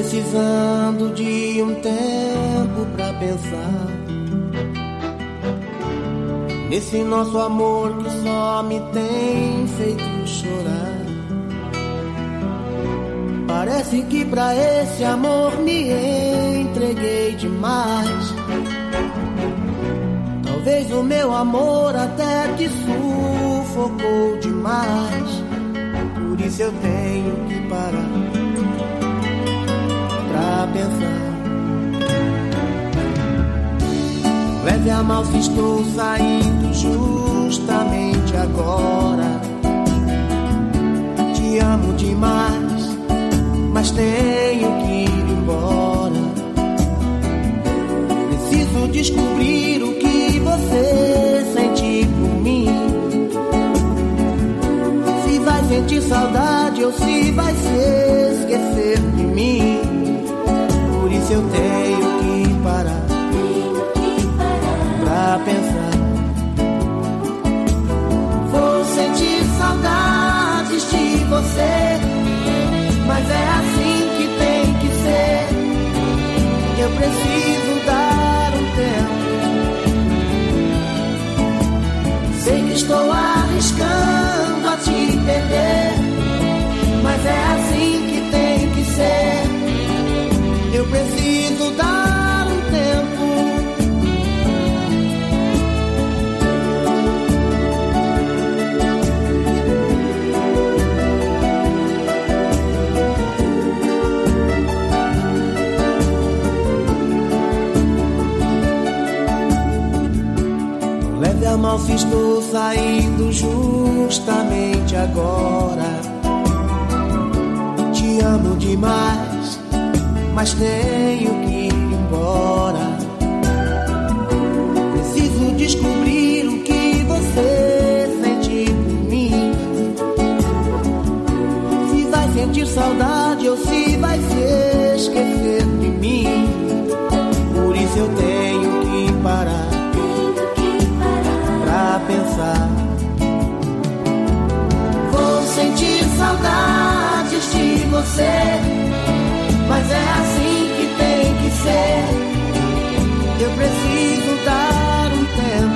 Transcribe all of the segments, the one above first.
precisando de um tempo pra pensar nesse nosso amor que só me tem feito chorar. Parece que pra esse amor me entreguei demais. Talvez o meu amor até te sufocou demais. Por isso eu tenho que parar pra pensar. Leve a mal se estou saindo justamente agora. Te amo demais, mas tenho que ir embora. Preciso descobrir o que você sente por mim. Se vai sentir saudade ou se vai se esquecer de mim. Por isso eu tenho que parar pra pensar. Vou sentir saudades de você, mas é assim que tem que ser. Eu preciso dar um tempo. Sei que estou arriscando a te perder, mas é assim que tem que ser. Eu preciso dar um tempo. Leve a mal se estou saindo justamente agora. Te amo demais, mas tenho que ir embora. Preciso descobrir o que você sente por mim. Se vai sentir saudade ou se vai se esquecer de mim. Por isso eu tenho que parar pra pensar. Vou sentir saudades de você, mas é assim que tem que ser. Eu preciso dar um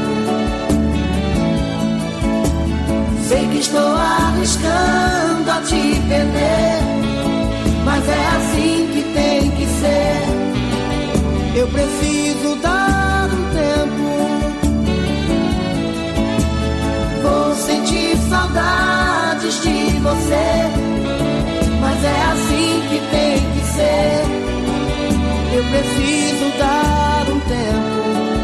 tempo. Sei que estou arriscando a te perder, mas é assim que tem que ser. Eu preciso dar um tempo. Vou sentir saudades de você, mas é assim que tem que ser. Eu preciso dar um tempo.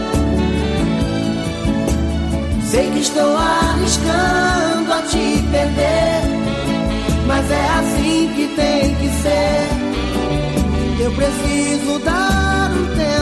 Sei que estou arriscando a te perder, mas é assim que tem que ser. Eu preciso dar um tempo.